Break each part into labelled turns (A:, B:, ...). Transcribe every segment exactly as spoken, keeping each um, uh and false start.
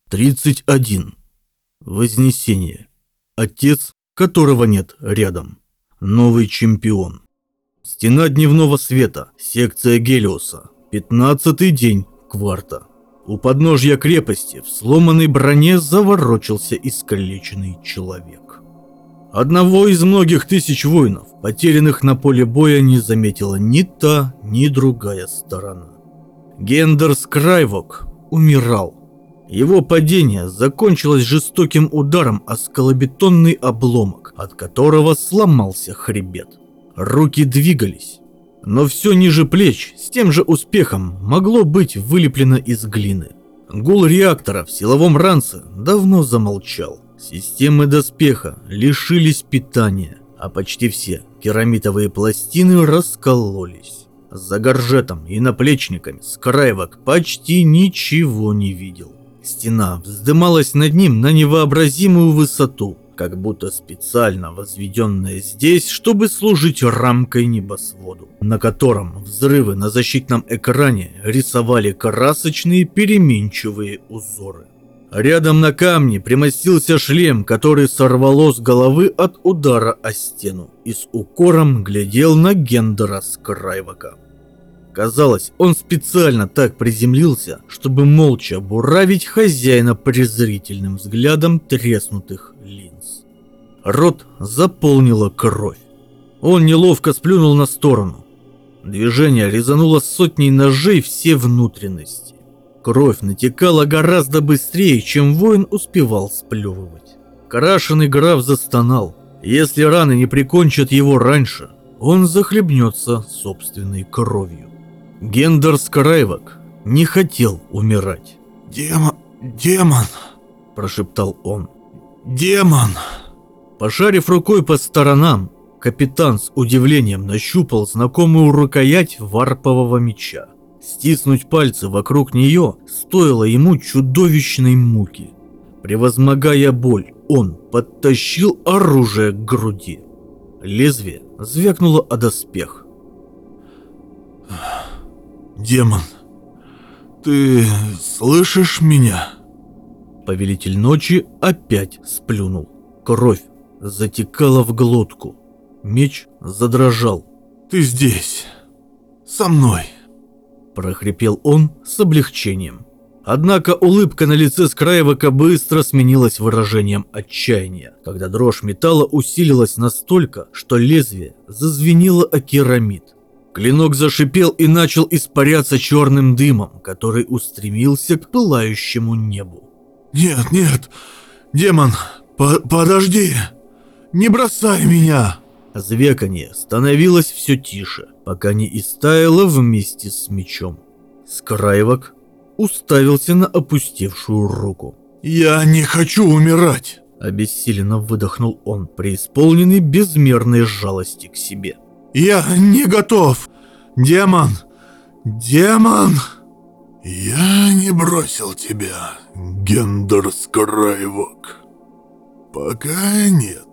A: тридцать один. Вознесение. Отец, которого нет рядом. Новый чемпион. Стена дневного света. Секция Гелиоса. Пятнадцатый день кварта. У подножья крепости в сломанной броне заворочился искалеченный человек. Одного из многих тысяч воинов, потерянных на поле боя, не заметила ни та, ни другая сторона. Гендер Скрайвок умирал. Его падение закончилось жестоким ударом о скалобетонный обломок, от которого сломался хребет. Руки двигались, но все ниже плеч с тем же успехом могло быть вылеплено из глины. Гул реактора в силовом ранце давно замолчал. Системы доспеха лишились питания, а почти все керамитовые пластины раскололись. За горжетом и наплечниками Скрайвок почти ничего не видел. Стена вздымалась над ним на невообразимую высоту, как будто специально возведенная здесь, чтобы служить рамкой небосводу, на котором взрывы на защитном экране рисовали красочные переменчивые узоры. Рядом на камне примостился шлем, который сорвало с головы от удара о стену, и с укором глядел на Гендера Скрайвока. Казалось, он специально так приземлился, чтобы молча буравить хозяина презрительным взглядом треснутых линз. Рот заполнила кровь. Он неловко сплюнул на сторону. Движение резануло сотней ножей все внутренности. Кровь натекала гораздо быстрее, чем воин успевал сплевывать. Крашеный граф застонал. Если раны не прикончат его раньше, он захлебнется собственной кровью. Гендер Скрайвок не хотел умирать.
B: «Демон, демон!» – прошептал он. «Демон!»
A: Пошарив рукой по сторонам, капитан с удивлением нащупал знакомую рукоять варпового меча. Стиснуть пальцы вокруг нее стоило ему чудовищной муки. Превозмогая боль, он подтащил оружие к груди. Лезвие звякнуло о доспех.
B: «Демон, ты слышишь меня?»
A: Повелитель ночи опять сплюнул. Кровь затекала в глотку. Меч задрожал.
B: «Ты здесь, со мной!»
A: прохрипел он с облегчением. Однако улыбка на лице Скрайвока быстро сменилась выражением отчаяния, когда дрожь металла усилилась настолько, что лезвие зазвенело о керамид. Клинок зашипел и начал испаряться черным дымом, который устремился к пылающему небу.
B: «Нет, нет, демон, по подожди, не бросай меня!»
A: Звяканье становилось все тише, пока не истаяло вместе с мечом. Скрайвок уставился на опустевшую руку.
B: «Я не хочу умирать!»
A: — обессиленно выдохнул он, преисполненный безмерной жалости к себе.
B: «Я не готов! Демон! Демон!» «Я не бросил тебя, Гендер Скрайвок. Пока нет».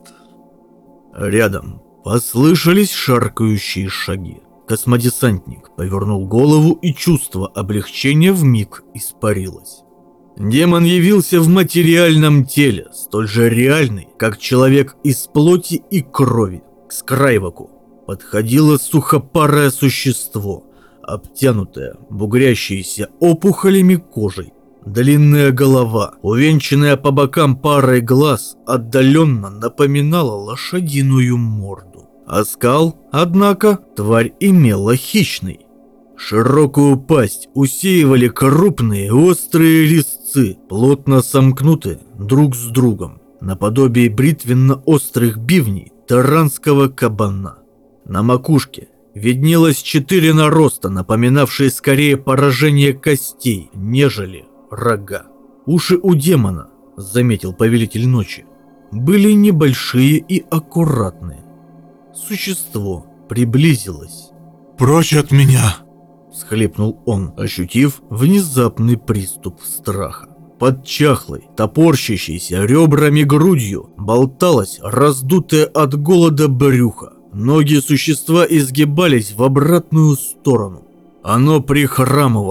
A: Рядом послышались шаркающие шаги. Космодесантник повернул голову, и чувство облегчения вмиг испарилось. Демон явился в материальном теле, столь же реальный, как человек из плоти и крови. К Скрайвоку подходило сухопарое существо, обтянутое, бугрящееся опухолями кожей. Длинная голова, увенчанная по бокам парой глаз, отдаленно напоминала лошадиную морду. Оскал, однако, тварь имела хищный. Широкую пасть усеивали крупные острые резцы, плотно сомкнуты друг с другом, наподобие бритвенно-острых бивней таранского кабана. На макушке виднелось четыре нароста, напоминавшие скорее поражение костей, нежели рога. Уши у демона, заметил повелитель ночи, были небольшие и аккуратные. Существо приблизилось.
B: «Прочь от меня!»
A: — всхлипнул он, ощутив внезапный приступ страха. Под чахлой, топорщащейся ребрами грудью болталась раздутая от голода брюхо. Ноги существа изгибались в обратную сторону. Оно прихрамывало,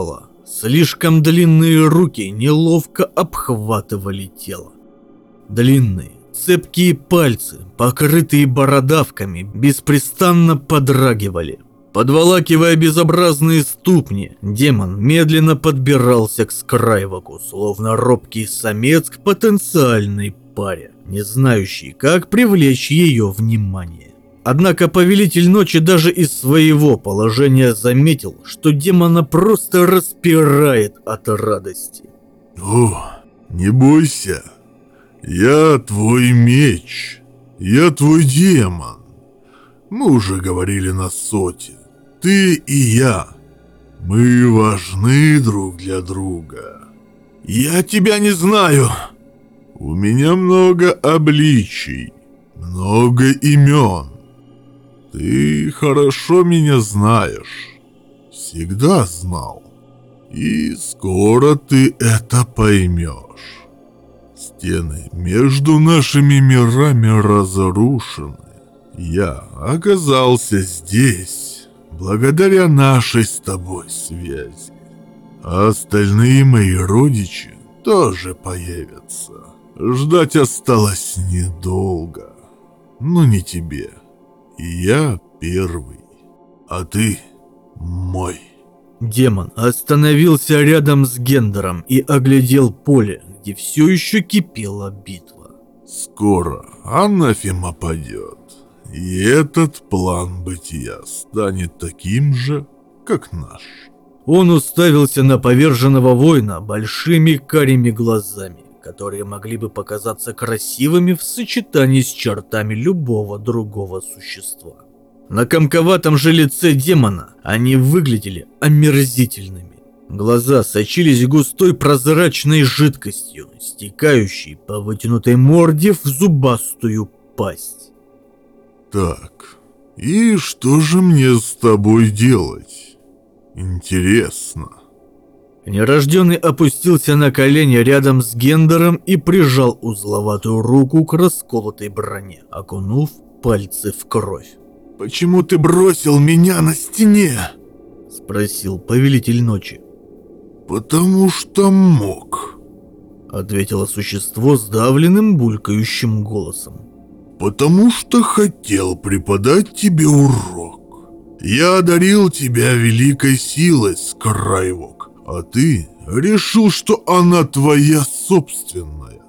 A: Слишком длинные руки неловко обхватывали тело. Длинные, цепкие пальцы, покрытые бородавками, беспрестанно подрагивали. Подволакивая безобразные ступни, демон медленно подбирался к Скрайвоку, словно робкий самец к потенциальной паре, не знающий, как привлечь ее внимание. Однако повелитель ночи даже из своего положения заметил, что демона просто распирает от радости.
B: О, не бойся. Я твой меч. Я твой демон. Мы уже говорили на соте. Ты и я. Мы важны друг для друга. Я тебя не знаю. У меня много обличий, много имен. Ты хорошо меня знаешь. Всегда знал. И скоро ты это поймешь. Стены между нашими мирами разрушены. Я оказался здесь благодаря нашей с тобой связи. А остальные мои родичи тоже появятся. Ждать осталось недолго. Но не тебе. Я первый, а ты мой.
A: Демон остановился рядом с Гендером и оглядел поле, где все еще кипела битва.
B: Скоро анафема падет, и этот план бытия станет таким же, как наш.
A: Он уставился на поверженного воина большими карими глазами, которые могли бы показаться красивыми в сочетании с чертами любого другого существа. На комковатом же лице демона они выглядели омерзительными. Глаза сочились густой прозрачной жидкостью, стекающей по вытянутой морде в зубастую пасть.
B: Так, и что же мне с тобой делать? Интересно.
A: Нерожденный опустился на колени рядом с Гендером и прижал узловатую руку к расколотой броне, окунув пальцы в кровь.
B: «Почему ты бросил меня на стене?»
A: — спросил повелитель ночи.
B: «Потому что мог»,
A: — ответило существо сдавленным булькающим голосом.
B: «Потому что хотел преподать тебе урок. Я одарил тебя великой силой, Скрайвок, а ты решил, что она твоя собственная.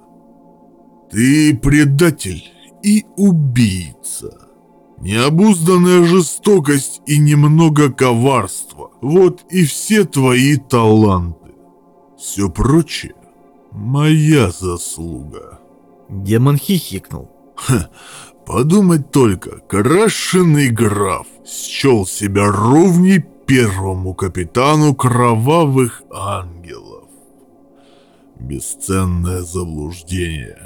B: Ты предатель и убийца. Необузданная жестокость и немного коварства. Вот и все твои таланты. Все прочее — моя заслуга».
A: Демон хихикнул.
B: Ха, подумать только, крашеный граф счел себя ровней первому капитану кровавых ангелов. Бесценное заблуждение.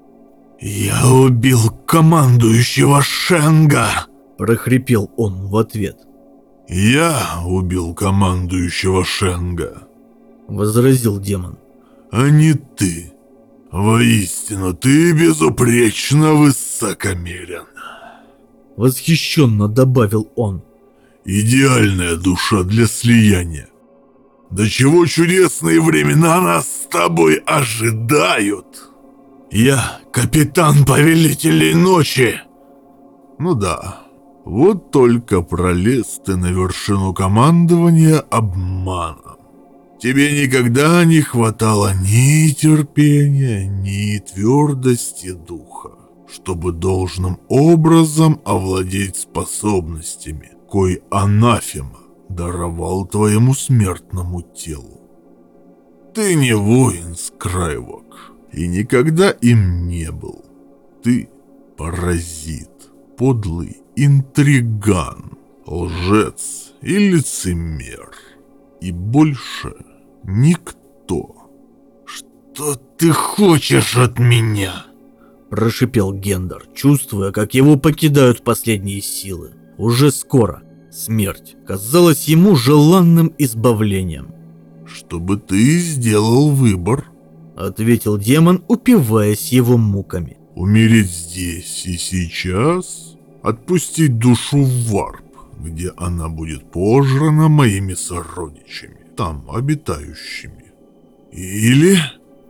B: «Я убил командующего Шенга!» —
A: прохрипел он в ответ.
B: «Я убил командующего Шенга!»
A: — возразил демон.
B: «А не ты. Воистину, ты безупречно высокомерен!» —
A: восхищенно добавил он.
B: «Идеальная душа для слияния. До чего чудесные времена нас с тобой ожидают!» «Я капитан повелителей ночи!» «Ну да, вот только пролез ты на вершину командования обманом. Тебе никогда не хватало ни терпения, ни твердости духа, чтобы должным образом овладеть способностями, кой анафема даровал твоему смертному телу. Ты не воин, Скрайвок, и никогда им не был. Ты паразит, подлый интриган, лжец и лицемер. И больше никто. «Что ты хочешь от меня?»
A: — прошипел Гендер, чувствуя, как его покидают последние силы. Уже скоро смерть казалась ему желанным избавлением.
B: «Чтобы ты сделал выбор»,
A: — ответил демон, упиваясь его муками.
B: «Умереть здесь и сейчас, отпустить душу в варп, где она будет пожрана моими сородичами, там обитающими. Или...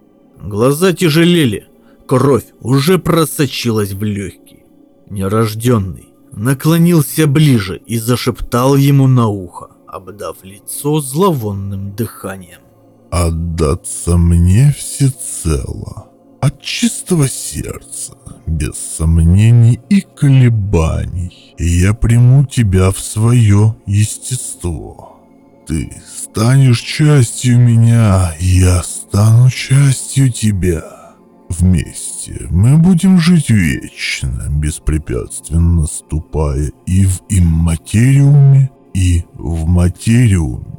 A: Глаза тяжелели, кровь уже просочилась в легкие. Нерожденный наклонился ближе и зашептал ему на ухо, обдав лицо зловонным дыханием.
B: «Отдаться мне всецело, от чистого сердца, без сомнений и колебаний, и я приму тебя в свое естество. Ты станешь частью меня, я стану частью тебя. Вместе мы будем жить вечно, беспрепятственно ступая и в имматериуме, и в материуме.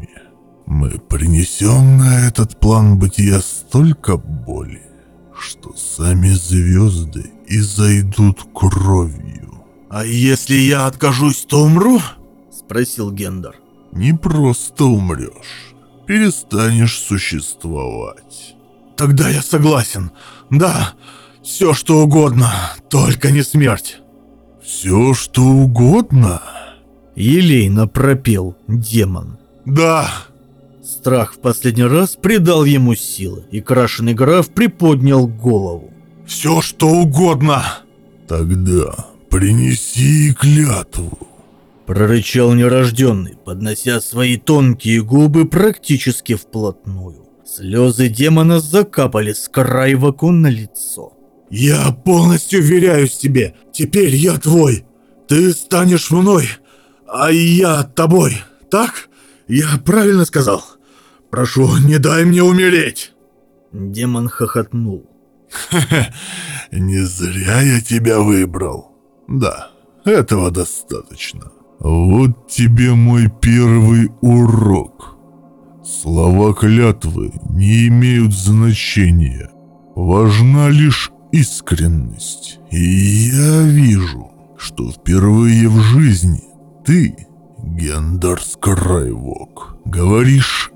B: Мы принесем на этот план бытия столько боли, что сами звезды изойдут кровью».
A: «А если я откажусь, то умру?» — спросил Гендер.
B: «Не просто умрешь, перестанешь существовать».
A: «Тогда я согласен. Да, все что угодно, только не смерть».
B: «Все что угодно?»
A: — елейно пропел демон.
B: «Да».
A: Страх в последний раз придал ему силы, и крашеный граф приподнял голову.
B: «Все что угодно!» «Тогда принеси клятву!»
A: Прорычал нерожденный, поднося свои тонкие губы практически вплотную. Слезы демона закапали с Крайвоку на лицо. «Я полностью вверяюсь тебе. Теперь я твой. Ты станешь мной, а я тобой. Так? Я правильно сказал? Прошу, не дай мне умереть!» Демон хохотнул.
B: «Хе-хе, не зря я тебя выбрал. Да, этого достаточно. Вот тебе мой первый урок. Слова клятвы не имеют значения. Важна лишь искренность. И я вижу, что впервые в жизни ты, Гендер Скрайвок, говоришь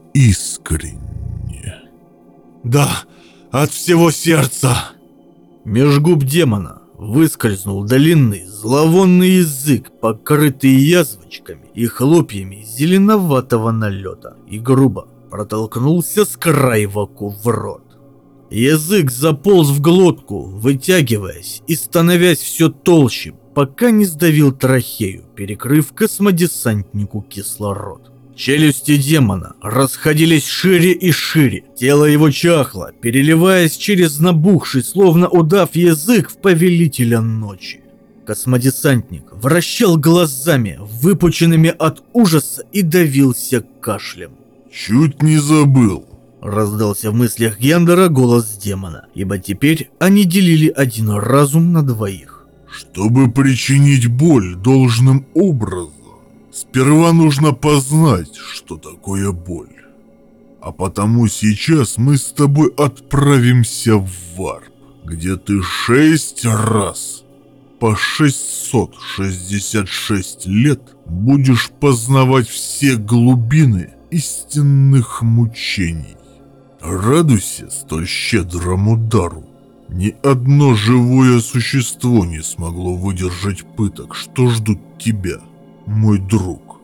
B: искренне».
A: «Да, от всего сердца!» Меж губ демона выскользнул длинный зловонный язык, покрытый язвочками и хлопьями зеленоватого налета, и грубо протолкнулся Скрайвоку в рот. Язык заполз в глотку, вытягиваясь и становясь все толще, пока не сдавил трахею, перекрыв космодесантнику кислород. Челюсти демона расходились шире и шире, тело его чахло, переливаясь через набухший, словно удав, язык в повелителя ночи. Космодесантник вращал глазами, выпученными от ужаса, и давился кашлем.
B: «Чуть не забыл»,
A: — раздался в мыслях Гендера голос демона, ибо теперь они делили один разум на двоих.
B: «Чтобы причинить боль должным образом, сперва нужно познать, что такое боль. А потому сейчас мы с тобой отправимся в варп, где ты шесть раз по шестьсот шестьдесят шесть лет будешь познавать все глубины истинных мучений. Радуйся столь щедрому дару. Ни одно живое существо не смогло выдержать пыток, что ждут тебя, мой друг,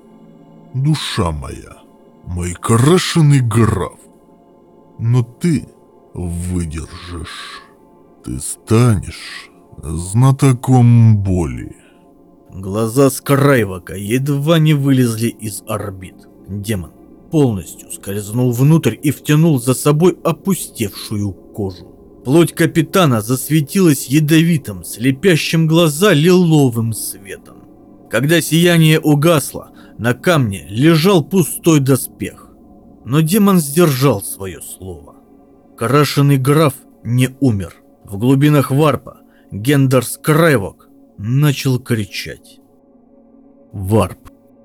B: душа моя, мой крашеный граф. Но ты выдержишь, ты станешь знатоком боли».
A: Глаза Скрайвока едва не вылезли из орбит. Демон полностью скользнул внутрь и втянул за собой опустевшую кожу. Плоть капитана засветилась ядовитым, слепящим глаза лиловым светом. Когда сияние угасло, на камне лежал пустой доспех. Но демон сдержал свое слово. Крашеный граф не умер. В глубинах варпа Гендер Скрайвок начал кричать. Варп.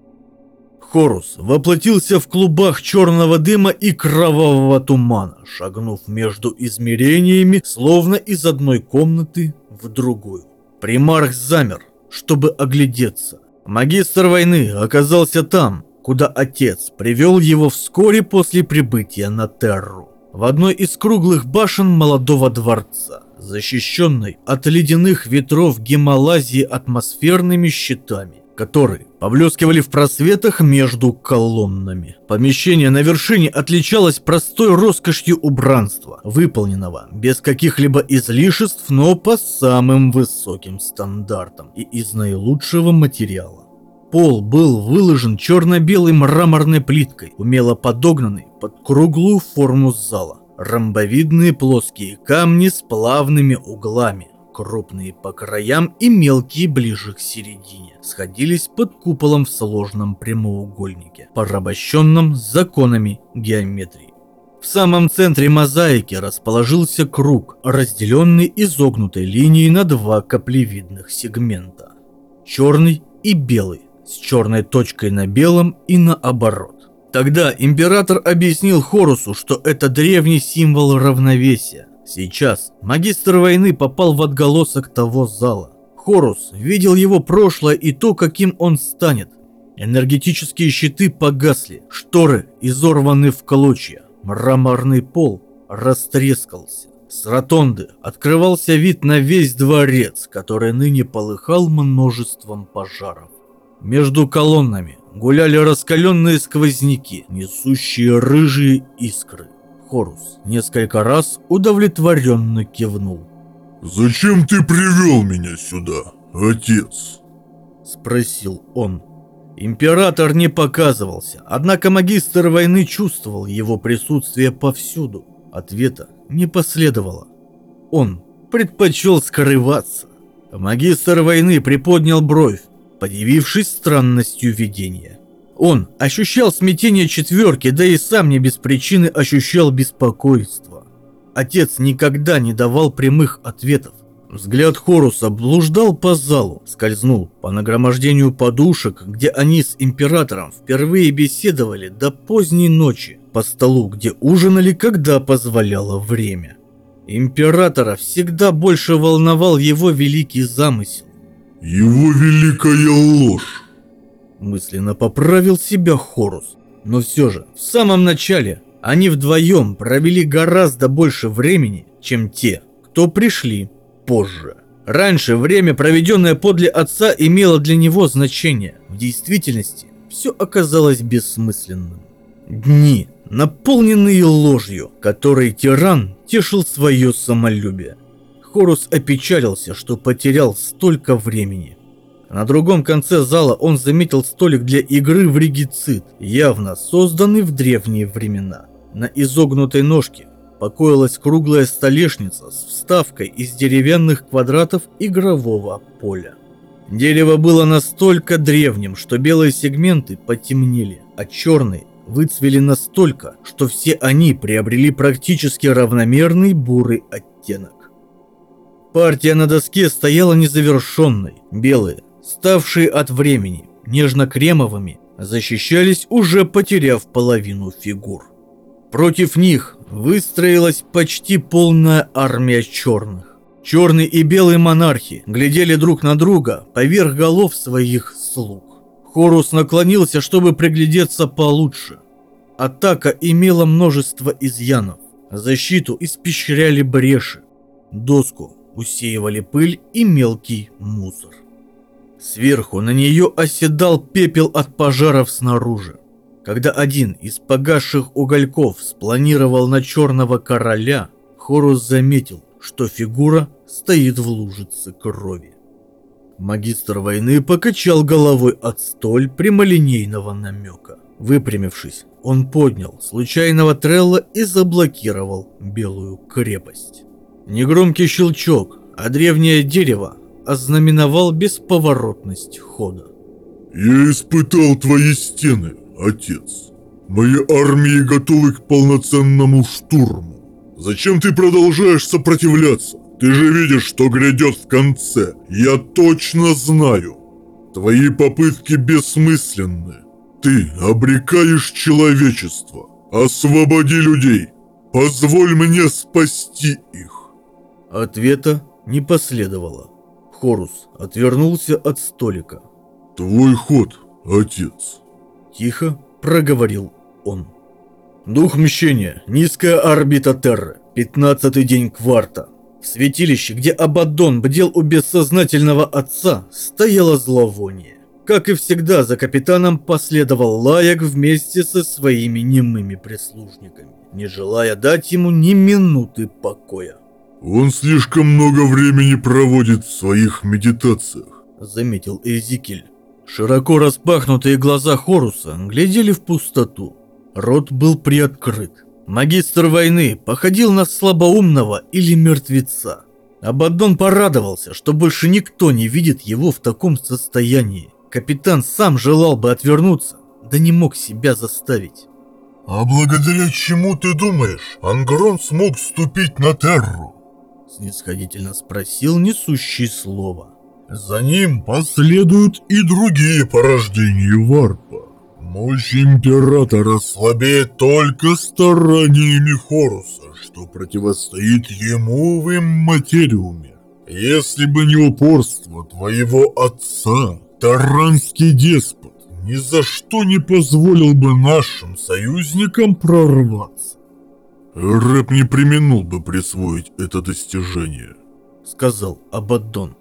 A: Хорус воплотился в клубах черного дыма и кровавого тумана, шагнув между измерениями, словно из одной комнаты в другую. Примарх замер, чтобы оглядеться. Магистр войны оказался там, куда отец привел его вскоре после прибытия на Терру. В одной из круглых башен молодого дворца, защищенной от ледяных ветров Гималазии атмосферными щитами, которые поблескивали в просветах между колоннами. Помещение на вершине отличалось простой роскошью убранства, выполненного без каких-либо излишеств, но по самым высоким стандартам и из наилучшего материала. Пол был выложен черно-белой мраморной плиткой, умело подогнанной под круглую форму зала. Ромбовидные плоские камни с плавными углами, крупные по краям и мелкие ближе к середине, сходились под куполом в сложном прямоугольнике, порабощенном законами геометрии. В самом центре мозаики расположился круг, разделенный изогнутой линией на два каплевидных сегмента, черный и белый, с черной точкой на белом и наоборот. Тогда император объяснил Хорусу, что это древний символ равновесия. Сейчас магистр войны попал в отголосок того зала. Хорус видел его прошлое и то, каким он станет. Энергетические щиты погасли, шторы изорваны в клочья, мраморный пол растрескался. С ротонды открывался вид на весь дворец, который ныне полыхал множеством пожаров. Между колоннами гуляли раскаленные сквозняки, несущие рыжие искры. Хорус несколько раз удовлетворенно кивнул.
B: «Зачем ты привел меня сюда, отец?»
A: — спросил он. Император не показывался, однако магистр войны чувствовал его присутствие повсюду. Ответа не последовало. Он предпочел скрываться. Магистр войны приподнял бровь, подивившись странностью видения. Он ощущал смятение четверки, да и сам не без причины ощущал беспокойство. Отец никогда не давал прямых ответов. Взгляд Хоруса блуждал по залу, скользнул по нагромождению подушек, где они с императором впервые беседовали до поздней ночи, по столу, где ужинали, когда позволяло время. Императора всегда больше волновал его великий замысел.
B: «Его великая ложь!»
A: Мысленно поправил себя Хорус. Но все же, в самом начале они вдвоем провели гораздо больше времени, чем те, кто пришли позже. Раньше время, проведенное подле отца, имело для него значение. В действительности все оказалось бессмысленным. Дни, наполненные ложью, которой тиран тешил свое самолюбие. Хорус опечалился, что потерял столько времени. На другом конце зала он заметил столик для игры в регицид, явно созданный в древние времена. На изогнутой ножке покоилась круглая столешница с вставкой из деревянных квадратов игрового поля. Дерево было настолько древним, что белые сегменты потемнели, а черные выцвели настолько, что все они приобрели практически равномерный бурый оттенок. Партия на доске стояла незавершенной. Белые, ставшие от времени нежно-кремовыми, защищались, уже потеряв половину фигур. Против них выстроилась почти полная армия черных. Черный и белый монархи глядели друг на друга поверх голов своих слуг. Хорус наклонился, чтобы приглядеться получше. Атака имела множество изъянов. Защиту испещряли бреши. Доску усеивали пыль и мелкий мусор. Сверху на нее оседал пепел от пожаров снаружи. Когда один из погасших угольков спланировал на черного короля, Хорус заметил, что фигура стоит в лужице крови. Магистр войны покачал головой от столь прямолинейного намека. Выпрямившись, он поднял случайного трелла и заблокировал белую крепость. Негромкий щелчок, а древнее дерево ознаменовал бесповоротность хода.
B: «Я испытал твои стены, отец. Мои армии готовы к полноценному штурму. Зачем ты продолжаешь сопротивляться? Ты же видишь, что грядет в конце. Я точно знаю. Твои попытки бессмысленны. Ты обрекаешь человечество. Освободи людей. Позволь мне спасти их».
A: Ответа не последовало. Хорус отвернулся от столика.
B: «Твой ход, отец»,
A: — тихо проговорил он. Дух мщения, низкая орбита Терры, пятнадцатый день кварта. В святилище, где Абаддон бдел у бессознательного отца, стояло зловоние. Как и всегда, за капитаном последовал Лаек вместе со своими немыми прислужниками, не желая дать ему ни минуты покоя.
B: «Он слишком много времени проводит в своих медитациях», —
A: заметил Эзекиль. Широко распахнутые глаза Хоруса глядели в пустоту. Рот был приоткрыт. Магистр войны походил на слабоумного или мертвеца. Абаддон порадовался, что больше никто не видит его в таком состоянии. Капитан сам желал бы отвернуться, да не мог себя заставить.
B: «А благодаря чему, ты думаешь, Ангрон смог вступить на Терру?» —
A: снисходительно спросил несущий слово.
B: «За ним последуют и другие порождения Варпа. Мощь Императора слабеет только стараниями Хоруса, что противостоит ему в Имматериуме. Если бы не упорство твоего отца, Тарранский деспот ни за что не позволил бы нашим союзникам прорваться. Рэп не преминул бы присвоить это достижение»,
A: — сказал Абаддон.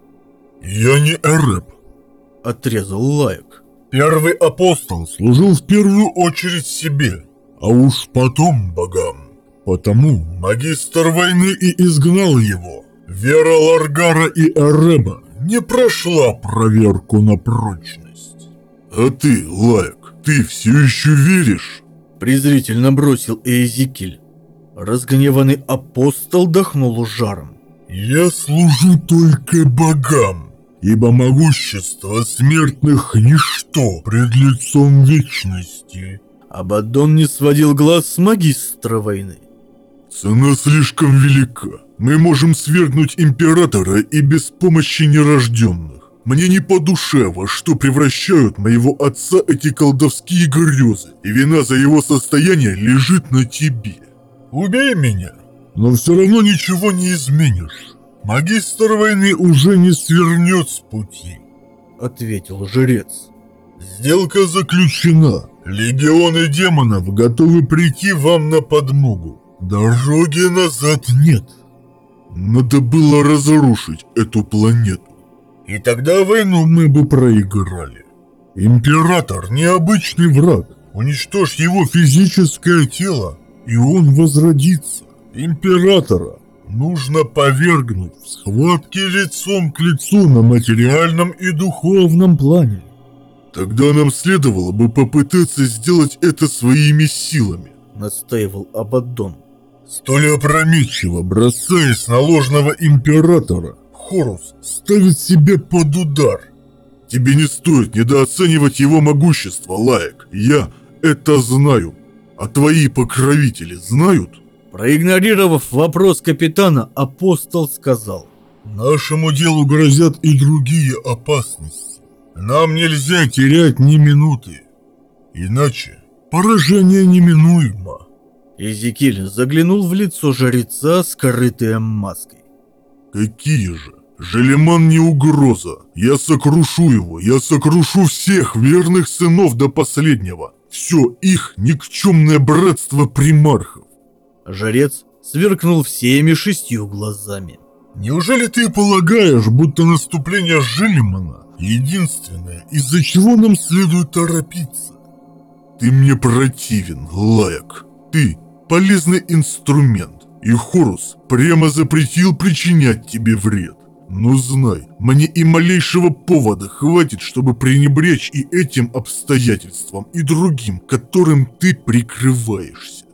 B: «Я не Эреп»,
A: — отрезал Лаек.
B: «Первый апостол служил в первую очередь себе, а уж потом богам. Потому магистр войны и изгнал его. Вера Ларгара и Эреба не прошла проверку на прочность. А ты, Лаек, ты все еще веришь?»
A: Презрительно бросил Эзекиль. Разгневанный апостол дохнул жаром.
B: «Я служу только богам, ибо могущество смертных ничто пред лицом вечности».
A: Абаддон не сводил глаз с магистра войны.
B: «Цена слишком велика. Мы можем свергнуть императора и без помощи нерожденных. Мне не по душе, во что превращают моего отца эти колдовские грезы, и вина за его состояние лежит на тебе. Убей меня, но все равно ничего не изменишь. Магистр войны уже не свернет с пути»,
A: — ответил жрец.
B: «Сделка заключена. Легионы демонов готовы прийти вам на подмогу. Дороги назад нет. Надо было разрушить эту планету. И тогда войну мы бы проиграли. Император — необычный враг. Уничтожь его физическое тело, и он возродится. Императора нужно повергнуть в схватке лицом к лицу на материальном и духовном плане. Тогда нам следовало бы попытаться сделать это своими силами», —
A: настаивал Абаддон.
B: «Столь опрометчиво, бросаясь на ложного императора, Хорус ставит себя под удар. Тебе не стоит недооценивать его могущество, Лаек. Я это знаю. А твои покровители знают?»
A: Проигнорировав вопрос капитана, апостол сказал:
B: «Нашему делу грозят и другие опасности. Нам нельзя терять ни минуты, иначе поражение неминуемо».
A: Эзекиль заглянул в лицо жреца, скрытое маской.
B: «Какие же? Желеман не угроза. Я сокрушу его, я сокрушу всех верных сынов до последнего. Все их никчемное братство примархов».
A: Жрец сверкнул всеми шестью глазами.
B: «Неужели ты полагаешь, будто наступление Желемана единственное, из-за чего нам следует торопиться? Ты мне противен, Лаек. Ты полезный инструмент, и Хорус прямо запретил причинять тебе вред. Но знай, мне и малейшего повода хватит, чтобы пренебречь и этим обстоятельствам, и другим, которым ты прикрываешься.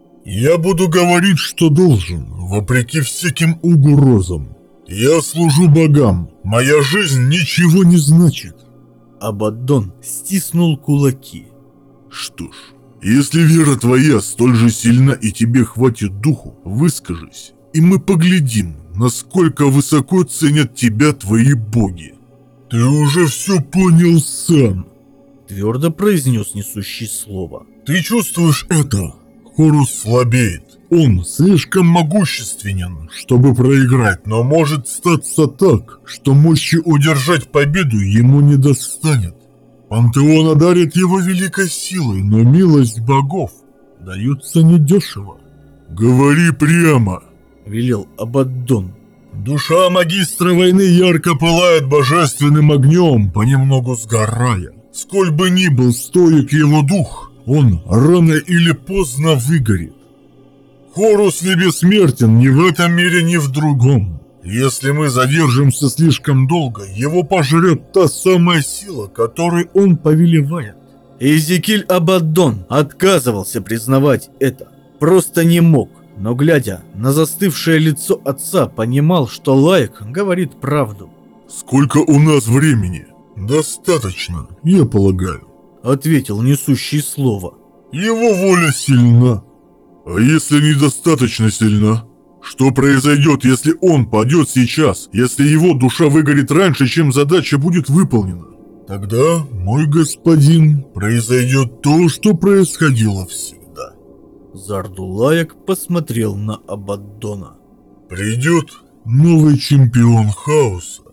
B: Я буду говорить, что должен, вопреки всяким угрозам. Я служу богам, моя жизнь ничего не значит».
A: Абаддон стиснул кулаки.
B: «Что ж, если вера твоя столь же сильна и тебе хватит духу, выскажись, и мы поглядим, насколько высоко ценят тебя твои боги». «Ты уже все понял сам»,
A: — твердо произнес несущий слово.
B: «Ты чувствуешь это? Хорус слабеет. Он слишком могущественен, чтобы проиграть, но может статься так, что мощи удержать победу ему не достанет. Пантеон одарит его великой силой, но милость богов дается недешево». «Говори прямо»,
A: — велел Абаддон.
B: Душа магистра войны ярко пылает божественным огнем, понемногу сгорая. Сколь бы ни был стоек его дух, он рано или поздно выгорит. Хорус не бессмертен ни в этом мире, ни в другом. Если мы задержимся слишком долго, его пожрет та самая сила, которой он повелевает.
A: Эзекиль Абаддон отказывался признавать это. Просто не мог. Но, глядя на застывшее лицо отца, понимал, что Лаик говорит правду.
B: «Сколько у нас времени?» «Достаточно, я полагаю»,
A: — ответил несущий слово.
B: «Его воля сильна. А если недостаточно сильна? Что произойдет, если он падет сейчас, если его душа выгорит раньше, чем задача будет выполнена? Тогда, мой господин, произойдет то, что происходило всегда».
A: Зардулаек посмотрел на Абаддона.
B: «Придет новый чемпион хаоса,